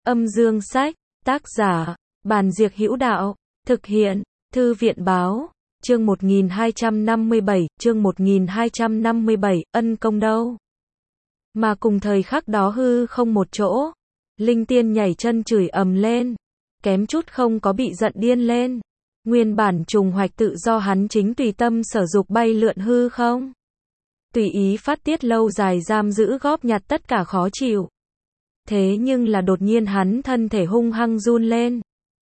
Âm dương sách, tác giả, Bàn Diệc Hữu Đạo, thực hiện, Thư viện báo, chương 1257, ân công đâu. Mà cùng thời khắc đó hư không một chỗ, linh tiên nhảy chân chửi ầm lên, kém chút không có bị giận điên lên. Nguyên bản trùng hoạch tự do hắn chính tùy tâm sở dục bay lượn hư không. Tùy ý phát tiết lâu dài giam giữ góp nhặt tất cả khó chịu. Thế nhưng là đột nhiên hắn thân thể hung hăng run lên.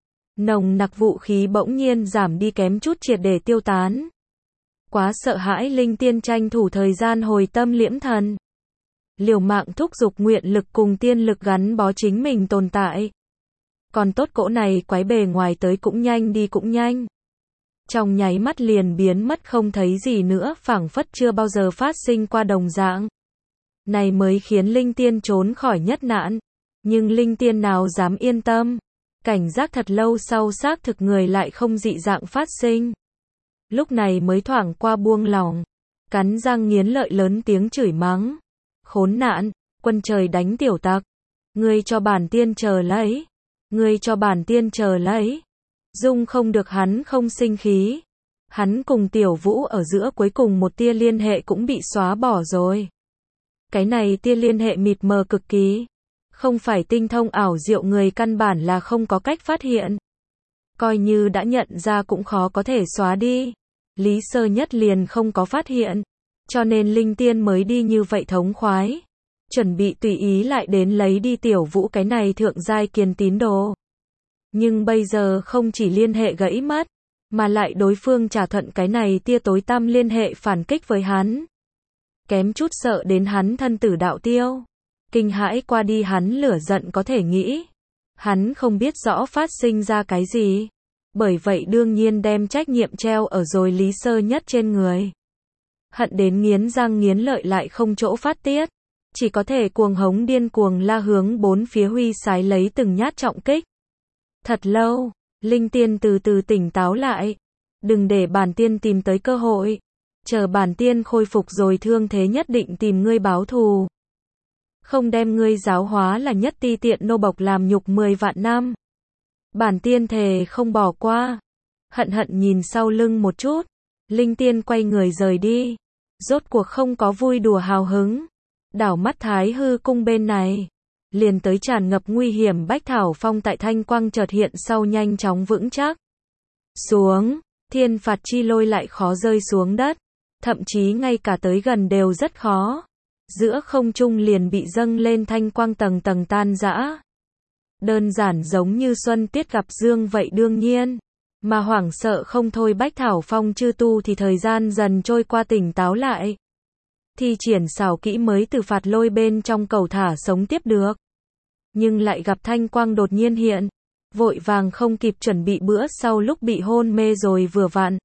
Nồng nặc vũ khí bỗng nhiên giảm đi kém chút triệt để tiêu tán. Quá sợ hãi linh tiên tranh thủ thời gian hồi tâm liễm thần. Liều mạng thúc giục nguyện lực cùng tiên lực gắn bó chính mình tồn tại. Còn tốt cỗ này quái bề ngoài tới cũng nhanh đi cũng nhanh. Trong nháy mắt liền biến mất không thấy gì nữa, phảng phất chưa bao giờ phát sinh qua đồng dạng. Này mới khiến linh tiên trốn khỏi nhất nạn. Nhưng linh tiên nào dám yên tâm. Cảnh giác thật lâu sau xác thực người lại không dị dạng phát sinh. Lúc này mới thoảng qua buông lòng. Cắn răng nghiến lợi lớn tiếng chửi mắng. Khốn nạn, quân trời đánh tiểu tặc. Ngươi cho bản tiên chờ lấy. Ngươi cho bản tiên chờ lấy. Dung không được hắn không sinh khí. Hắn cùng Tiểu Vũ ở giữa cuối cùng một tia liên hệ cũng bị xóa bỏ rồi. Cái này tia liên hệ mịt mờ cực kỳ. Không phải tinh thông ảo diệu người căn bản là không có cách phát hiện. Coi như đã nhận ra cũng khó có thể xóa đi. Lý Sơ Nhất liền không có phát hiện. Cho nên linh tiên mới đi như vậy thống khoái. Chuẩn bị tùy ý lại đến lấy đi Tiểu Vũ cái này thượng giai kiền tín đồ. Nhưng bây giờ không chỉ liên hệ gãy mất, mà lại đối phương trả thuận cái này tia tối tăm liên hệ phản kích với hắn. Kém chút sợ đến hắn thân tử đạo tiêu. Kinh hãi qua đi hắn lửa giận có thể nghĩ. Hắn không biết rõ phát sinh ra cái gì. Bởi vậy đương nhiên đem trách nhiệm treo ở rồi Lý Sơ Nhất trên người. Hận đến nghiến răng nghiến lợi lại không chỗ phát tiết. Chỉ có thể cuồng hống điên cuồng la hướng bốn phía huy sái lấy từng nhát trọng kích. Thật lâu, linh tiên từ từ tỉnh táo lại. Đừng để bản tiên tìm tới cơ hội. Chờ bản tiên khôi phục rồi thương thế nhất định tìm ngươi báo thù. Không đem ngươi giáo hóa là nhất ti tiện nô bộc làm nhục 10 vạn năm. Bản tiên thề không bỏ qua. Hận hận nhìn sau lưng một chút. Linh tiên quay người rời đi. Rốt cuộc không có vui đùa hào hứng. Đảo mắt Thái Hư cung bên này. Liền tới tràn ngập nguy hiểm bách thảo phong tại thanh quang chợt hiện sau nhanh chóng vững chắc. Xuống, thiên phạt chi lôi lại khó rơi xuống đất. Thậm chí ngay cả tới gần đều rất khó. Giữa không trung liền bị dâng lên thanh quang tầng tầng tan rã. Đơn giản giống như xuân tiết gặp dương vậy đương nhiên. Mà hoảng sợ không thôi bách thảo phong chư tu thì thời gian dần trôi qua tỉnh táo lại. Thi triển xảo kỹ mới từ phạt lôi bên trong cầu thả sống tiếp được. Nhưng lại gặp thanh quang đột nhiên hiện. Vội vàng không kịp chuẩn bị bữa sau lúc bị hôn mê rồi vừa vặn.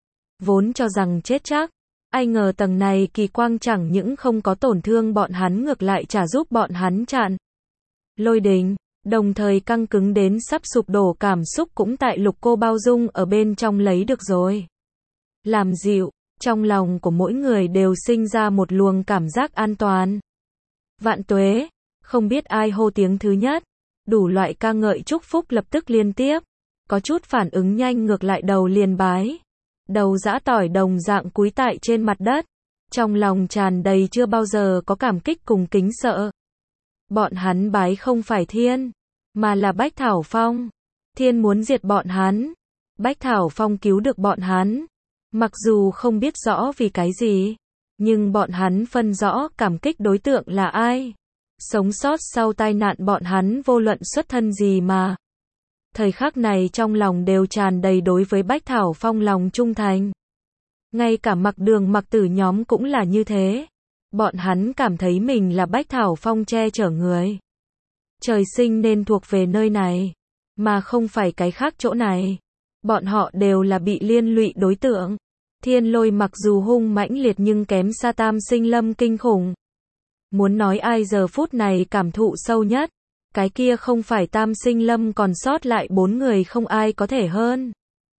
Vốn cho rằng chết chắc. Ai ngờ tầng này kỳ quang chẳng những không có tổn thương bọn hắn ngược lại trả giúp bọn hắn chặn. Lôi đình, đồng thời căng cứng đến sắp sụp đổ cảm xúc cũng tại lục cô bao dung ở bên trong lấy được rồi. Làm dịu, trong lòng của mỗi người đều sinh ra một luồng cảm giác an toàn. Vạn tuế, không biết ai hô tiếng thứ nhất. Đủ loại ca ngợi chúc phúc lập tức liên tiếp. Có chút phản ứng nhanh ngược lại đầu liền bái. Đầu giã tỏi đồng dạng cúi tại trên mặt đất. Trong lòng tràn đầy chưa bao giờ có cảm kích cùng kính sợ. Bọn hắn bái không phải thiên, mà là Bách Thảo Phong. Thiên muốn diệt bọn hắn. Bách Thảo Phong cứu được bọn hắn. Mặc dù không biết rõ vì cái gì, nhưng bọn hắn phân rõ cảm kích đối tượng là ai. Sống sót sau tai nạn bọn hắn vô luận xuất thân gì mà. Thời khắc này trong lòng đều tràn đầy đối với Bách Thảo Phong lòng trung thành. Ngay cả Mặc Đường Mặc Tử nhóm cũng là như thế. Bọn hắn cảm thấy mình là Bách Thảo Phong che chở người. Trời sinh nên thuộc về nơi này, mà không phải cái khác chỗ này. Bọn họ đều là bị liên lụy đối tượng. Thiên lôi mặc dù hung mãnh liệt nhưng kém xa Tam Sinh Lâm kinh khủng. Muốn nói ai giờ phút này cảm thụ sâu nhất, cái kia không phải Tam Sinh Lâm còn sót lại 4 người không ai có thể hơn.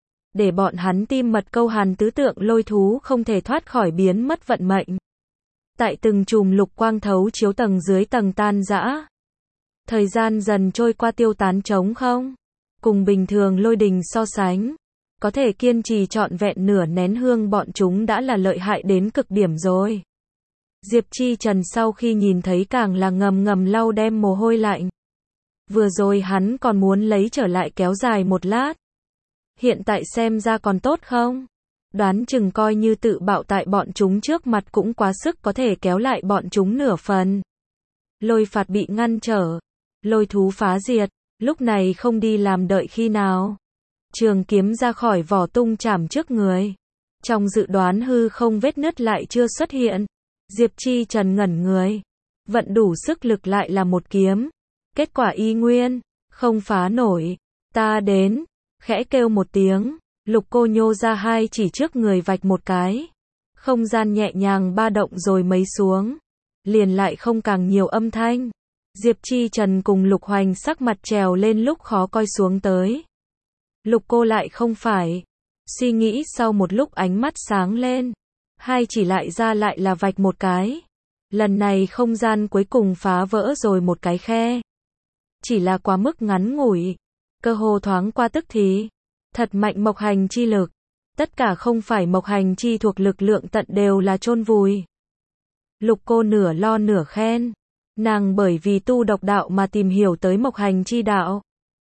Để bọn hắn tim mật câu hàn tứ tượng lôi thú không thể thoát khỏi biến mất vận mệnh. Tại từng chùm lục quang thấu chiếu tầng dưới tầng tan rã. Thời gian dần trôi qua tiêu tán trống không. Cùng bình thường lôi đình so sánh. Có thể kiên trì trọn vẹn nửa nén hương bọn chúng đã là lợi hại đến cực điểm rồi. Diệp Chi Trần sau khi nhìn thấy càng là ngầm ngầm lau đem mồ hôi lạnh. Vừa rồi hắn còn muốn lấy trở lại kéo dài một lát. Hiện tại xem ra còn tốt không? Đoán chừng coi như tự bạo tại bọn chúng trước mặt cũng quá sức có thể kéo lại bọn chúng nửa phần. Lôi phạt bị ngăn trở. Lôi thú phá diệt. Lúc này không đi làm đợi khi nào. Trường kiếm ra khỏi vỏ tung chảm trước người. Trong dự đoán hư không vết nứt lại chưa xuất hiện. Diệp Chi Trần ngẩn người. Vận đủ sức lực lại là một kiếm. Kết quả y nguyên. Không phá nổi. Ta đến. Khẽ kêu một tiếng. Lục cô nhô ra hai chỉ trước người vạch một cái. Không gian nhẹ nhàng ba động rồi mấy xuống. Liền lại không càng nhiều âm thanh. Diệp Chi Trần cùng Lục Hoành sắc mặt trèo lên lúc khó coi xuống tới. Lục cô lại không phải. Suy nghĩ sau một lúc ánh mắt sáng lên. Hai chỉ lại ra lại là vạch một cái. Lần này không gian cuối cùng phá vỡ rồi một cái khe. Chỉ là quá mức ngắn ngủi. Cơ hồ thoáng qua tức thì. Thật mạnh mộc hành chi lực. Tất cả không phải mộc hành chi thuộc lực lượng tận đều là chôn vùi. Lục cô nửa lo nửa khen. Nàng bởi vì tu độc đạo mà tìm hiểu tới mộc hành chi đạo.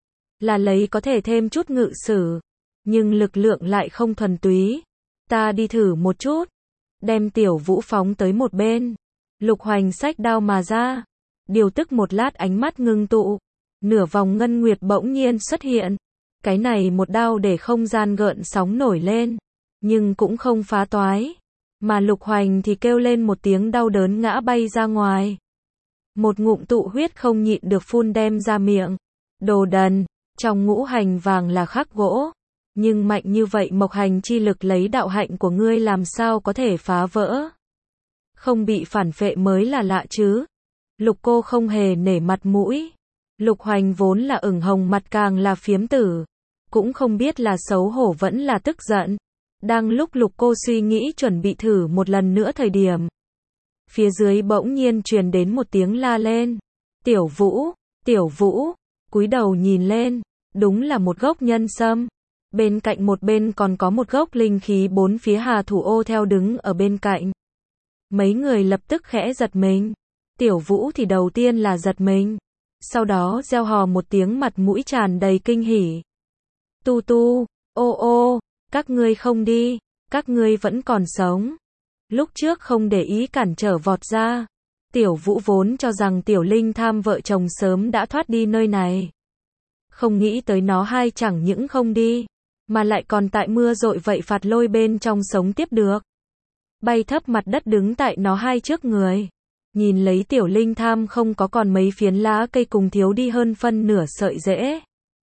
Là lấy có thể thêm chút ngự sử. Nhưng lực lượng lại không thuần túy. Ta đi thử một chút. Đem Tiểu Vũ phóng tới một bên. Lục Hoành xách đao mà ra. Điều tức một lát ánh mắt ngưng tụ. Nửa vòng ngân nguyệt bỗng nhiên xuất hiện. Cái này một đao để không gian gợn sóng nổi lên. Nhưng cũng không phá toái. Mà Lục Hoành thì kêu lên một tiếng đau đớn ngã bay ra ngoài. Một ngụm tụ huyết không nhịn được phun đem ra miệng. Đồ đần. Trong ngũ hành vàng là khắc gỗ. Nhưng mạnh như vậy mộc hành chi lực lấy đạo hạnh của ngươi làm sao có thể phá vỡ. Không bị phản phệ mới là lạ chứ. Lục cô không hề nể mặt mũi. Lục Hoành vốn là ửng hồng mặt càng là phiếm tử. Cũng không biết là xấu hổ vẫn là tức giận. Đang lúc Lục cô suy nghĩ chuẩn bị thử một lần nữa thời điểm. Phía dưới bỗng nhiên truyền đến một tiếng la lên. Tiểu Vũ, Tiểu Vũ, cúi đầu nhìn lên. Đúng là một gốc nhân sâm. Bên cạnh một bên còn có một gốc linh khí bốn phía Hà Thủ Ô theo đứng ở bên cạnh. Mấy người lập tức khẽ giật mình. Tiểu Vũ thì đầu tiên là giật mình. Sau đó reo hò một tiếng mặt mũi tràn đầy kinh hỉ. Tu tu, ô ô, các ngươi không đi, các ngươi vẫn còn sống. Lúc trước không để ý cản trở vọt ra. Tiểu Vũ vốn cho rằng Tiểu Linh Tham vợ chồng sớm đã thoát đi nơi này. Không nghĩ tới nó hai chẳng những không đi. Mà lại còn tại mưa dội vậy phạt lôi bên trong sống tiếp được. Bay thấp mặt đất đứng tại nó hai trước người. Nhìn lấy Tiểu Linh Tham không có còn mấy phiến lá cây cùng thiếu đi hơn phân nửa sợi rễ.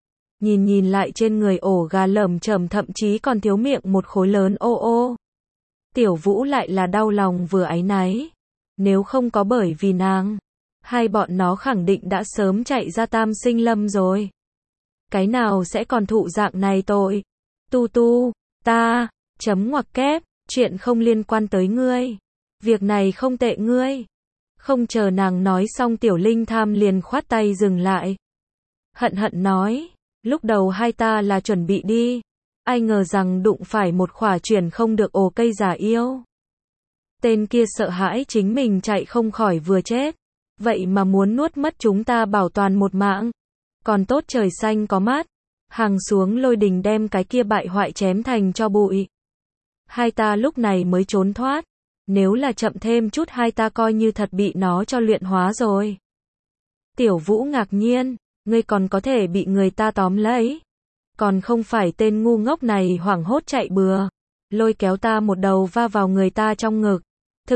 Nhìn lại trên người ổ gà lởm chởm thậm chí còn thiếu miệng một khối lớn ô ô. Tiểu Vũ lại là đau lòng vừa áy náy. Nếu không có bởi vì nàng, hai bọn nó khẳng định đã sớm chạy ra Tam Sinh Lâm rồi. Cái nào sẽ còn thụ dạng này tội. Tu tu, ta, chấm ngoặc kép, chuyện không liên quan tới ngươi. Việc này không tệ ngươi. Không chờ nàng nói xong Tiểu Linh Tham liền khoát tay dừng lại. Hận hận nói, lúc đầu hai ta là chuẩn bị đi. Ai ngờ rằng đụng phải một khỏa chuyển không được ổ cây giả yêu. Tên kia sợ hãi chính mình chạy không khỏi vừa chết. Vậy mà muốn nuốt mất chúng ta bảo toàn một mạng. Còn tốt trời xanh có mát. Hàng xuống lôi đình đem cái kia bại hoại chém thành cho bụi. Hai ta lúc này mới trốn thoát. Nếu là chậm thêm chút hai ta coi như thật bị nó cho luyện hóa rồi. Tiểu Vũ ngạc nhiên, ngươi còn có thể bị người ta tóm lấy. Còn không phải tên ngu ngốc này hoảng hốt chạy bừa. Lôi kéo ta một đầu va vào người ta trong ngực. Thật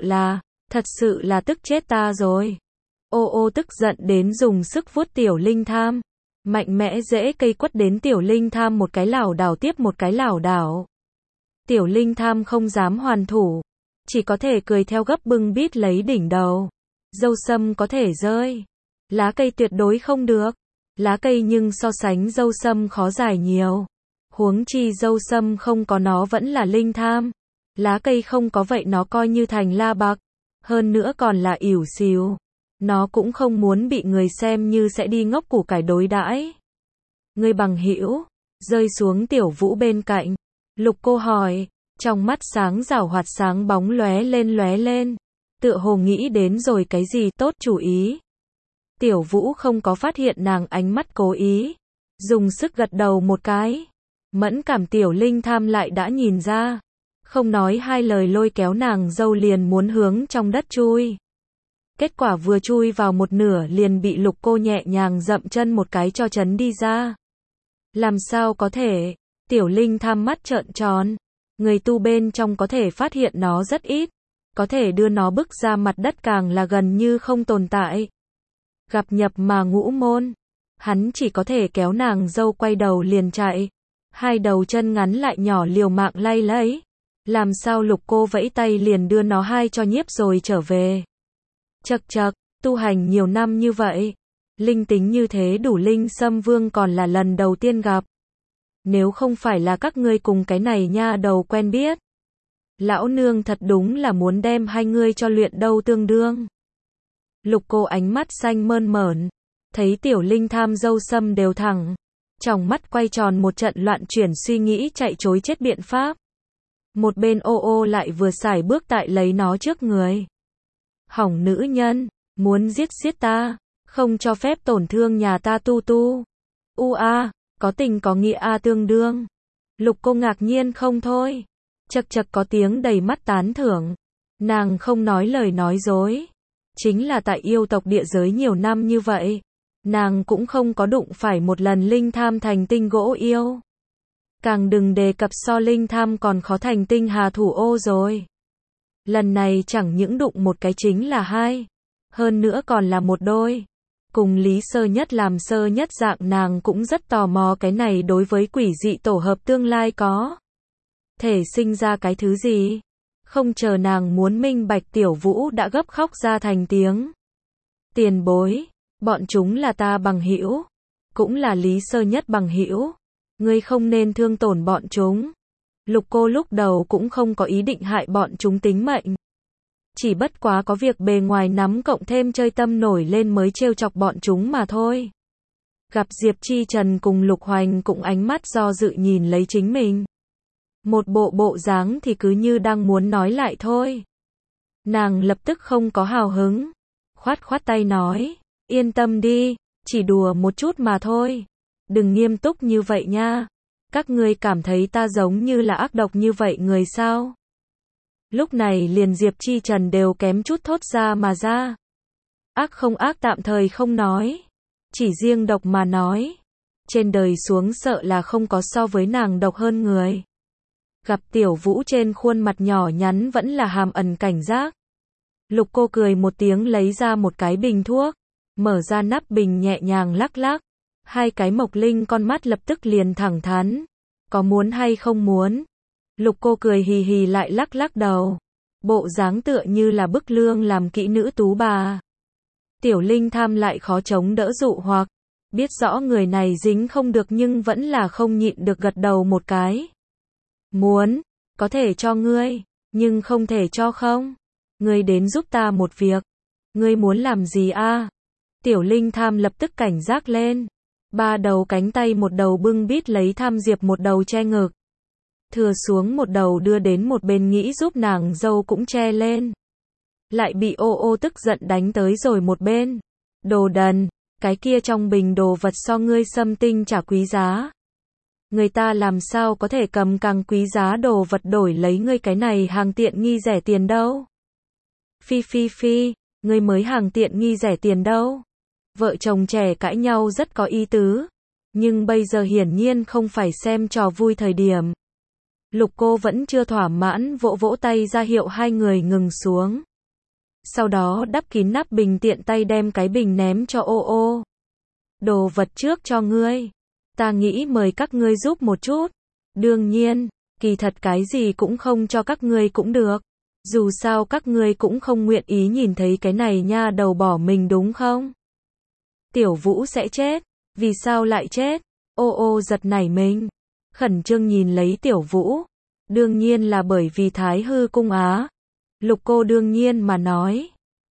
sự là tức chết ta rồi. Ô ô tức giận đến dùng sức vuốt Tiểu Linh Tham. Mạnh mẽ dễ cây quất đến Tiểu Linh Tham một cái lảo đảo tiếp một cái lảo đảo. Tiểu Linh Tham không dám hoàn thủ. Chỉ có thể cười theo gấp bưng bít lấy đỉnh đầu. Dâu sâm có thể rơi. Lá cây tuyệt đối không được. Lá cây nhưng so sánh dâu sâm khó giải nhiều. Huống chi dâu sâm không có nó vẫn là Linh Tham. Lá cây không có vậy nó coi như thành la bạc. Hơn nữa còn là ỉu xìu. Nó cũng không muốn bị người xem như sẽ đi ngốc củ cải đối đãi. Ngươi bằng hữu, rơi xuống Tiểu Vũ bên cạnh. Lục Cô hỏi, trong mắt sáng giảo hoạt sáng bóng lóe lên. Tựa hồ nghĩ đến rồi cái gì tốt chủ ý. Tiểu Vũ không có phát hiện nàng ánh mắt cố ý. Dùng sức gật đầu một cái. Mẫn cảm Tiểu Linh Tham lại đã nhìn ra. Không nói hai lời lôi kéo nàng dâu liền muốn hướng trong đất chui. Kết quả vừa chui vào một nửa liền bị Lục Cô nhẹ nhàng dậm chân một cái cho chấn đi ra. Làm sao có thể? Tiểu Linh Tham mắt trợn tròn. Người tu bên trong có thể phát hiện nó rất ít. Có thể đưa nó bức ra mặt đất càng là gần như không tồn tại. Gặp nhập mà ngũ môn. Hắn chỉ có thể kéo nàng dâu quay đầu liền chạy. Hai đầu chân ngắn lại nhỏ liều mạng lay lấy. Làm sao Lục Cô vẫy tay liền đưa nó hai cho nhiếp rồi trở về. Chậc chậc, tu hành nhiều năm như vậy. Linh tính như thế đủ Linh Sâm Vương còn là lần đầu tiên gặp. Nếu không phải là các ngươi cùng cái này nha đầu quen biết. Lão nương thật đúng là muốn đem hai ngươi cho luyện đâu tương đương. Lục Cô ánh mắt xanh mơn mởn. Thấy Tiểu Linh Tham dâu sâm đều thẳng. Trong mắt quay tròn một trận loạn chuyển suy nghĩ chạy chối chết biện pháp. Một bên ô ô lại vừa sải bước tại lấy nó trước người. Hỏng nữ nhân, muốn giết ta, không cho phép tổn thương nhà ta tu. Có tình có nghĩa tương đương. Lục Cô ngạc nhiên không thôi. Chậc chậc có tiếng đầy mắt tán thưởng. Nàng không nói lời nói dối. Chính là tại yêu tộc địa giới nhiều năm như vậy. Nàng cũng không có đụng phải một lần Linh Tham thành tinh gỗ yêu. Càng đừng đề cập so Linh Tham còn khó thành tinh hà thủ ô rồi. Lần này chẳng những đụng một cái chính là hai. Hơn nữa còn là một đôi. Cùng Lý Sơ Nhất làm sơ nhất dạng nàng cũng rất tò mò cái này đối với quỷ dị tổ hợp tương lai có thể sinh ra cái thứ gì. Không chờ nàng muốn minh bạch Tiểu Vũ đã gấp khóc ra thành tiếng. Tiền bối, bọn chúng là ta bằng hữu, cũng là Lý Sơ Nhất bằng hữu. Ngươi không nên thương tổn bọn chúng. Lục Cô lúc đầu cũng không có ý định hại bọn chúng tính mệnh. Chỉ bất quá có việc bề ngoài nắm cộng thêm chơi tâm nổi lên mới trêu chọc bọn chúng mà thôi. Gặp Diệp Chi Trần cùng Lục Hoành cũng ánh mắt do dự nhìn lấy chính mình. Một bộ dáng thì cứ như đang muốn nói lại thôi. Nàng lập tức không có hào hứng. Khoát tay nói, yên tâm đi, chỉ đùa một chút mà thôi. Đừng nghiêm túc như vậy nha. Các ngươi cảm thấy ta giống như là ác độc như vậy người sao? Lúc này liền Diệp Chi Trần đều kém chút thốt ra mà ra. Ác không ác tạm thời không nói. Chỉ riêng độc mà nói. Trên đời xuống sợ là không có so với nàng độc hơn người. Gặp Tiểu Vũ trên khuôn mặt nhỏ nhắn vẫn là hàm ẩn cảnh giác. Lục Cô cười một tiếng lấy ra một cái bình thuốc. Mở ra nắp bình nhẹ nhàng lắc lắc. Hai cái mộc linh con mắt lập tức liền thẳng thắn. Có muốn hay không muốn? Lục Cô cười hì hì lại lắc đầu. Bộ dáng tựa như là bức lương làm kỹ nữ tú bà. Tiểu Linh Tham lại khó chống đỡ dụ hoặc. Biết rõ người này dính không được nhưng vẫn là không nhịn được gật đầu một cái. Muốn, có thể cho ngươi, nhưng không thể cho không. Ngươi đến giúp ta một việc. Ngươi muốn làm gì a? Tiểu Linh Tham lập tức cảnh giác lên. Ba đầu cánh tay một đầu bưng bít lấy Tham Diệp một đầu che ngực. Thừa xuống một đầu đưa đến một bên nghĩ giúp nàng dâu cũng che lên. Lại bị ô ô tức giận đánh tới rồi một bên. Đồ đần, cái kia trong bình đồ vật so ngươi xâm tinh trả quý giá. Người ta làm sao có thể cầm càng quý giá đồ vật đổi lấy ngươi cái này hàng tiện nghi rẻ tiền đâu. Phi, ngươi mới hàng tiện nghi rẻ tiền đâu. Vợ chồng trẻ cãi nhau rất có ý tứ. Nhưng bây giờ hiển nhiên không phải xem trò vui thời điểm. Lục Cô vẫn chưa thỏa mãn vỗ tay ra hiệu hai người ngừng xuống. Sau đó đắp kín nắp bình tiện tay đem cái bình ném cho ô ô. Đồ vật trước cho ngươi. Ta nghĩ mời các ngươi giúp một chút. Đương nhiên, kỳ thật cái gì cũng không cho các ngươi cũng được. Dù sao các ngươi cũng không nguyện ý nhìn thấy cái này nha đầu bỏ mình đúng không? Tiểu Vũ sẽ chết. Vì sao lại chết? Ô ô giật nảy mình. Khẩn trương nhìn lấy Tiểu Vũ. Đương nhiên là bởi vì Thái Hư Cung á. Lục Cô đương nhiên mà nói.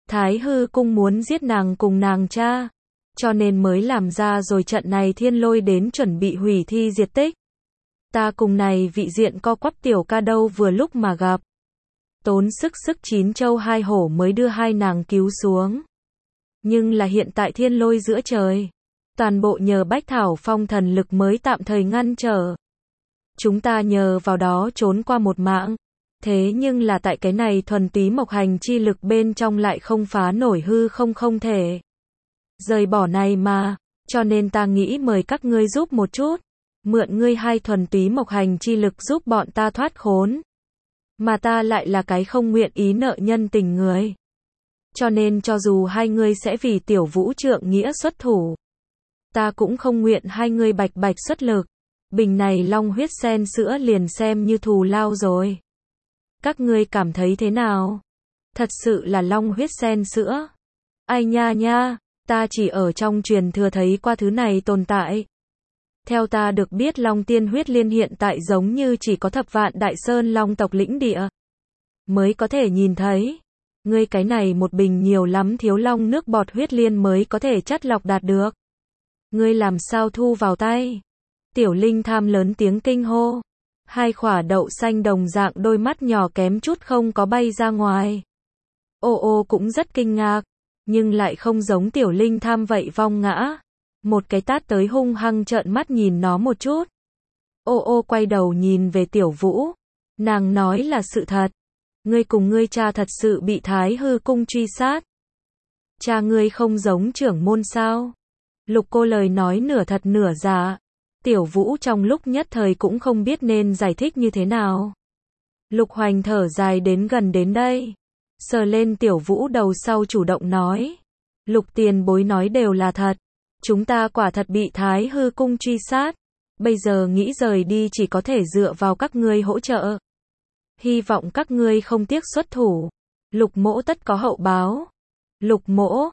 Thái hư cung muốn giết nàng cùng nàng cha, cho nên mới làm ra rồi trận này thiên lôi đến chuẩn bị hủy thi diệt tích. Ta cùng này vị diện co quắp tiểu ca đâu vừa lúc mà gặp. Tốn sức chín châu hai hổ mới đưa hai nàng cứu xuống. Nhưng là hiện tại thiên lôi giữa trời. Toàn bộ nhờ Bách Thảo Phong thần lực mới tạm thời ngăn trở. Chúng ta nhờ vào đó trốn qua một mạng. Thế nhưng là tại cái này thuần túy mộc hành chi lực bên trong lại không phá nổi hư không thể. Rời bỏ này mà. Cho nên ta nghĩ mời các ngươi giúp một chút. Mượn ngươi hai thuần túy mộc hành chi lực giúp bọn ta thoát khốn. Mà ta lại là cái không nguyện ý nợ nhân tình người. Cho nên cho dù hai ngươi sẽ vì tiểu vũ trượng nghĩa xuất thủ, ta cũng không nguyện hai ngươi bạch bạch xuất lực. Bình này long huyết sen sữa liền xem như thù lao rồi. Các ngươi cảm thấy thế nào? Thật sự là long huyết sen sữa? Ai nha, ta chỉ ở trong truyền thừa thấy qua thứ này tồn tại. Theo ta được biết long tiên huyết liên hiện tại giống như chỉ có thập vạn đại sơn long tộc lĩnh địa mới có thể nhìn thấy. Ngươi cái này một bình nhiều lắm thiếu long nước bọt huyết liên mới có thể chắt lọc đạt được. Ngươi làm sao thu vào tay? Tiểu Linh Tham lớn tiếng kinh hô. Hai khỏa đậu xanh đồng dạng đôi mắt nhỏ kém chút không có bay ra ngoài. Ô cũng rất kinh ngạc, nhưng lại không giống Tiểu Linh Tham vậy vong ngã. Một cái tát tới hung hăng trợn mắt nhìn nó một chút. Ô quay đầu nhìn về Tiểu Vũ. Nàng nói là sự thật. Ngươi cùng ngươi cha thật sự bị Thái hư cung truy sát. Cha ngươi không giống trưởng môn sao? Lục Cô lời nói nửa thật nửa giả. Tiểu Vũ trong lúc nhất thời cũng không biết nên giải thích như thế nào. Lục Hoành thở dài đến gần đến đây. Sờ lên Tiểu Vũ đầu sau chủ động nói. Lục tiền bối nói đều là thật. Chúng ta quả thật bị Thái hư cung truy sát. Bây giờ nghĩ rời đi chỉ có thể dựa vào các ngươi hỗ trợ. Hy vọng các ngươi không tiếc xuất thủ. Lục mỗ tất có hậu báo. Lục mỗ,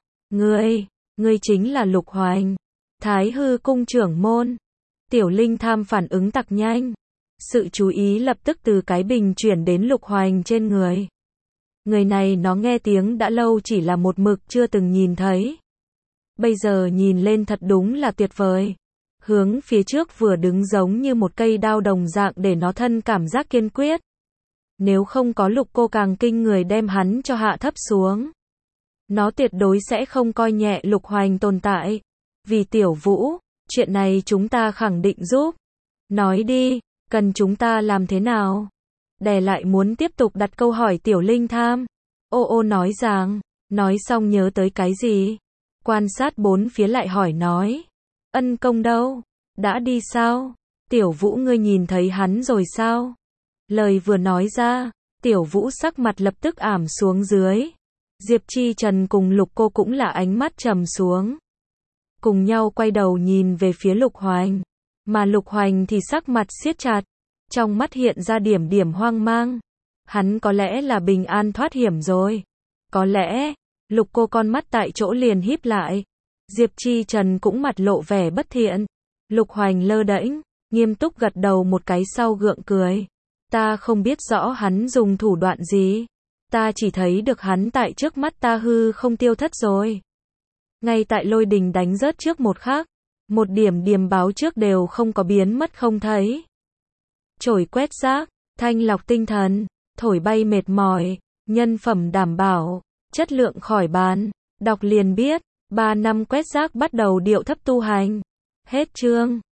ngươi chính là Lục Hoành, Thái hư cung trưởng môn. Tiểu Linh Tham phản ứng tặc nhanh. Sự chú ý lập tức từ cái bình chuyển đến Lục Hoành trên người. Người này nó nghe tiếng đã lâu chỉ là một mực chưa từng nhìn thấy. Bây giờ nhìn lên thật đúng là tuyệt vời. Hướng phía trước vừa đứng giống như một cây đao đồng dạng để nó thân cảm giác kiên quyết. Nếu không có Lục Cô càng kinh người đem hắn cho hạ thấp xuống. Nó tuyệt đối sẽ không coi nhẹ Lục Hoành tồn tại. Vì Tiểu Vũ, chuyện này chúng ta khẳng định giúp. Nói đi, cần chúng ta làm thế nào? Đè lại muốn tiếp tục đặt câu hỏi Tiểu Linh Tham. Ô nói rằng, nói xong nhớ tới cái gì? Quan sát bốn phía lại hỏi nói. Ân công đâu? Đã đi sao? Tiểu Vũ ngươi nhìn thấy hắn rồi sao? Lời vừa nói ra, Tiểu Vũ sắc mặt lập tức ảm xuống dưới. Diệp Chi Trần cùng Lục Cô cũng là ánh mắt trầm xuống. Cùng nhau quay đầu nhìn về phía Lục Hoành. Mà Lục Hoành thì sắc mặt siết chặt. Trong mắt hiện ra điểm hoang mang. Hắn có lẽ là bình an thoát hiểm rồi. Có lẽ, Lục Cô con mắt tại chỗ liền híp lại. Diệp Chi Trần cũng mặt lộ vẻ bất thiện. Lục Hoành lơ đễnh, nghiêm túc gật đầu một cái sau gượng cười. Ta không biết rõ hắn dùng thủ đoạn gì. Ta chỉ thấy được hắn tại trước mắt ta hư không tiêu thất rồi. Ngay tại lôi đình đánh rớt trước một khắc. Một điểm báo trước đều không có biến mất không thấy. Chổi quét rác, thanh lọc tinh thần, thổi bay mệt mỏi, nhân phẩm đảm bảo, chất lượng khỏi bàn. Đọc liền biết, 3 năm quét rác bắt đầu điệu thấp tu hành. Hết chương.